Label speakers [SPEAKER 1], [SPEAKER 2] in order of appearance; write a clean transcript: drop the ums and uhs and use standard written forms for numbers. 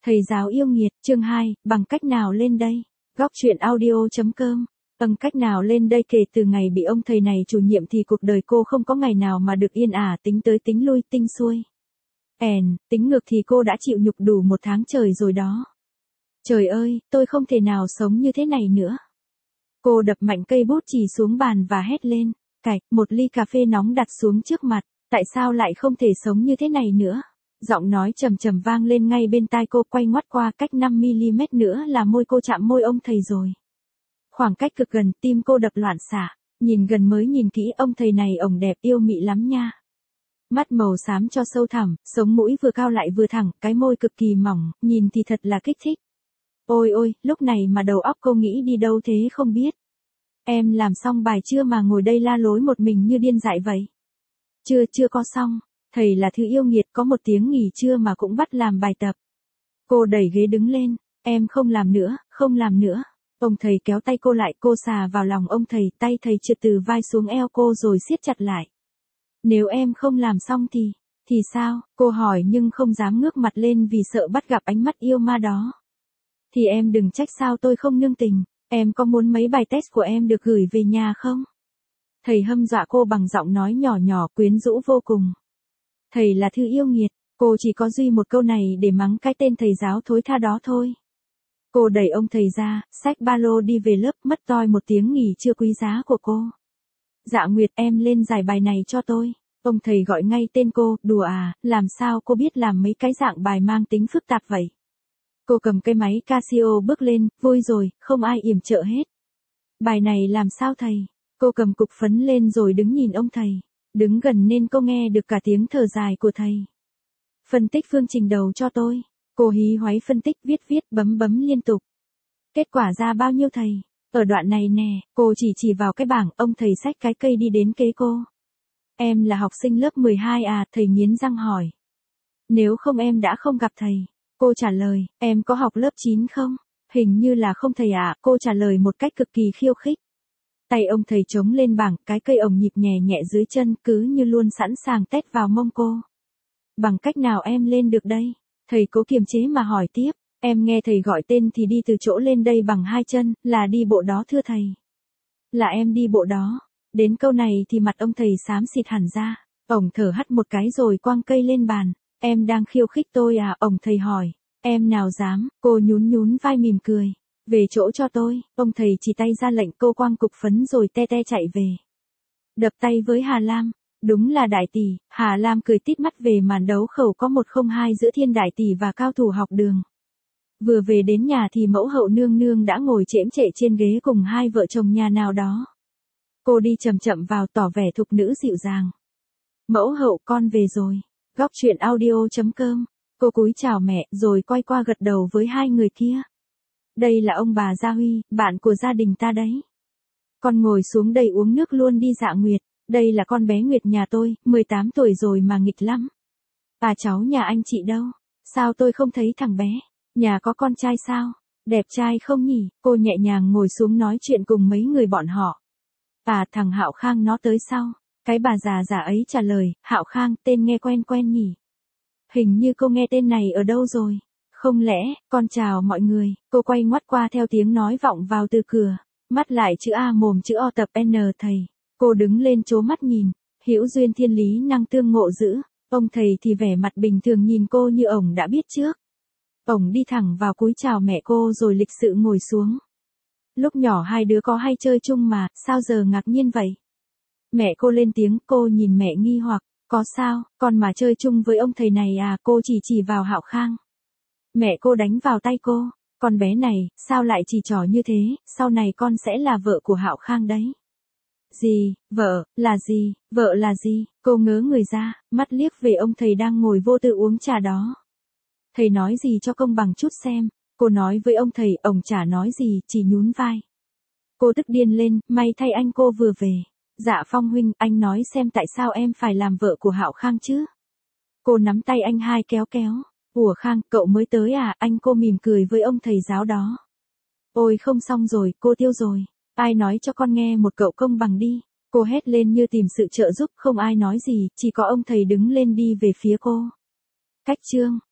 [SPEAKER 1] Thầy giáo yêu nghiệt, chương 2, bằng cách nào lên đây? Góc truyện audio.com. Cách nào lên đây? Kể từ ngày bị ông thầy này chủ nhiệm thì cuộc đời cô không có ngày nào mà được yên ả, tính tới tính lui, tinh xuôi. Tính ngược thì cô đã chịu nhục đủ 1 tháng trời rồi đó. Trời ơi, tôi không thể nào sống như thế này nữa. Cô đập mạnh cây bút chì xuống bàn và hét lên. Cạch, một ly cà phê nóng đặt xuống trước mặt. Tại sao lại không thể sống như thế này nữa? Giọng nói trầm trầm vang lên ngay bên tai cô, quay ngoắt qua cách 5mm nữa là môi cô chạm môi ông thầy rồi. Khoảng cách cực gần, tim cô đập loạn xạ. Nhìn gần mới nhìn kỹ, ông thầy này ổng đẹp yêu mị lắm nha. Mắt màu xám cho sâu thẳm, sống mũi vừa cao lại vừa thẳng, cái môi cực kỳ mỏng, nhìn thì thật là kích thích. Ôi ôi, lúc này mà đầu óc cô nghĩ đi đâu thế không biết. Em làm xong bài chưa mà ngồi đây la lối một mình như điên dại vậy? Chưa có xong. Thầy là thứ yêu nghiệt, có 1 tiếng nghỉ trưa mà cũng bắt làm bài tập. Cô đẩy ghế đứng lên. Em không làm nữa, không làm nữa. Ông thầy kéo tay cô lại, cô xà vào lòng ông thầy, tay thầy trượt từ vai xuống eo cô rồi siết chặt lại. Nếu em không làm xong thì sao? Cô hỏi nhưng không dám ngước mặt lên vì sợ bắt gặp ánh mắt yêu ma đó. Thì em đừng trách sao tôi không nương tình. Em có muốn mấy bài test của em được gửi về nhà không? Thầy hâm dọa cô bằng giọng nói nhỏ nhỏ quyến rũ vô cùng. Thầy là thứ yêu nghiệt, cô chỉ có duy một câu này để mắng cái tên thầy giáo thối tha đó thôi. Cô đẩy ông thầy ra, xách ba lô đi về lớp, mất toi 1 tiếng nghỉ trưa quý giá của cô. Dạ Nguyệt, em lên giải bài này cho tôi. Ông thầy gọi ngay tên cô. Đùa à, làm sao cô biết làm mấy cái dạng bài mang tính phức tạp vậy? Cô cầm cây máy Casio bước lên. Vui rồi, không ai yểm trợ hết. Bài này làm sao thầy? Cô cầm cục phấn lên rồi đứng nhìn ông thầy. Đứng gần nên cô nghe được cả tiếng thở dài của thầy. Phân tích phương trình đầu cho tôi. Cô hí hoáy phân tích, viết, bấm liên tục. Kết quả ra bao nhiêu thầy? Ở đoạn này nè, cô chỉ vào cái bảng, ông thầy xách cái cây đi đến kế cô. Em là học sinh lớp 12 à? Thầy nghiến răng hỏi. Nếu không em đã không gặp thầy. Cô trả lời, em có học lớp 9 không? Hình như là không thầy ạ. Cô trả lời một cách cực kỳ khiêu khích. Tay ông thầy chống lên bảng, cái cây ổng nhịp nhẹ nhẹ dưới chân, cứ như luôn sẵn sàng tét vào mông cô. Bằng cách nào em lên được đây? Thầy cố kiềm chế mà hỏi tiếp. Em nghe thầy gọi tên thì đi từ chỗ lên đây bằng 2 chân, là đi bộ đó thưa thầy. Là em đi bộ đó. Đến câu này thì mặt ông thầy xám xịt hẳn ra. Ổng thở hắt một cái rồi quăng cây lên bàn. Em đang khiêu khích tôi à? Ổng thầy hỏi. Em nào dám? Cô nhún vai mỉm cười. Về chỗ cho tôi. Ông thầy chỉ tay ra lệnh, cô quăng cục phấn rồi te chạy về. Đập tay với Hà Lam. Đúng là đại tỷ. Hà Lam cười tít mắt về màn đấu khẩu có 1-0-2 giữa Thiên Đại Tỷ và cao thủ học đường. Vừa về đến nhà thì mẫu hậu nương nương đã ngồi chễm chệ trên ghế cùng 2 vợ chồng nhà nào đó. Cô đi chậm chậm vào, tỏ vẻ thục nữ dịu dàng. Mẫu hậu, con về rồi. Góc truyện audio.com. Cô cúi chào mẹ rồi quay qua gật đầu với 2 người kia. Đây là ông bà Gia Huy, bạn của gia đình ta đấy. Con ngồi xuống đây uống nước luôn đi Dạ Nguyệt. Đây là con bé Nguyệt nhà tôi, 18 tuổi rồi mà nghịch lắm. À cháu nhà anh chị đâu? Sao tôi không thấy thằng bé? Nhà có con trai sao? Đẹp trai không nhỉ? Cô nhẹ nhàng ngồi xuống nói chuyện cùng mấy người bọn họ. À thằng Hạo Khang nó tới sau. Cái bà già ấy trả lời, Hạo Khang, tên nghe quen nhỉ? Hình như cô nghe tên này ở đâu rồi? Không lẽ, con chào mọi người. Cô quay ngoắt qua theo tiếng nói vọng vào từ cửa. Mắt lại chữ A mồm chữ O tập N thầy. Cô đứng lên trố mắt nhìn. Hữu duyên thiên lý năng tương ngộ dữ. Ông thầy thì vẻ mặt bình thường nhìn cô như ổng đã biết trước. Ổng đi thẳng vào cúi chào mẹ cô rồi lịch sự ngồi xuống. Lúc nhỏ 2 đứa có hay chơi chung mà, sao giờ ngạc nhiên vậy? Mẹ cô lên tiếng, cô nhìn mẹ nghi hoặc. Có sao, con mà chơi chung với ông thầy này à? Cô chỉ vào Hạo Khang. Mẹ cô đánh vào tay cô. Con bé này, sao lại chỉ trò như thế? Sau này con sẽ là vợ của Hạo Khang đấy. Gì, vợ, là gì, vợ là gì? Cô ngớ người ra, mắt liếc về ông thầy đang ngồi vô tư uống trà đó. Thầy nói gì cho công bằng chút xem. Cô nói với ông thầy, ông chả nói gì, chỉ nhún vai. Cô tức điên lên, may thay anh cô vừa về. Dạ Phong huynh, anh nói xem tại sao em phải làm vợ của Hạo Khang chứ? Cô nắm tay anh hai kéo. Ủa Khang, cậu mới tới à? Anh cô mỉm cười với ông thầy giáo đó. Ôi không xong rồi, cô tiêu rồi. Ai nói cho con nghe một cậu công bằng đi. Cô hét lên như tìm sự trợ giúp, không ai nói gì, chỉ có ông thầy đứng lên đi về phía cô. Cách chương